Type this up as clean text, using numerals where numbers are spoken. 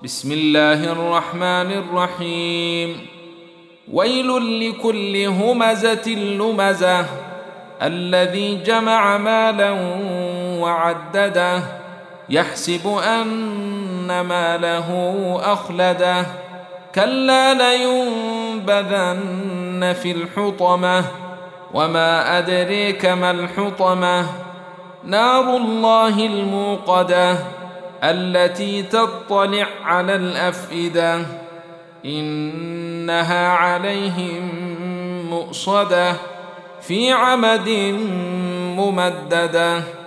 بسم الله الرحمن الرحيم. ويل لكل همزة لمزة الذي جمع مالا وعدده يحسب أن ماله أخلده كلا لينبذن في الحطمة وما أدريك ما الحطمة نار الله الموقدة التي تطلع على الأفئدة إنها عليهم مؤصدة في عمد ممددة.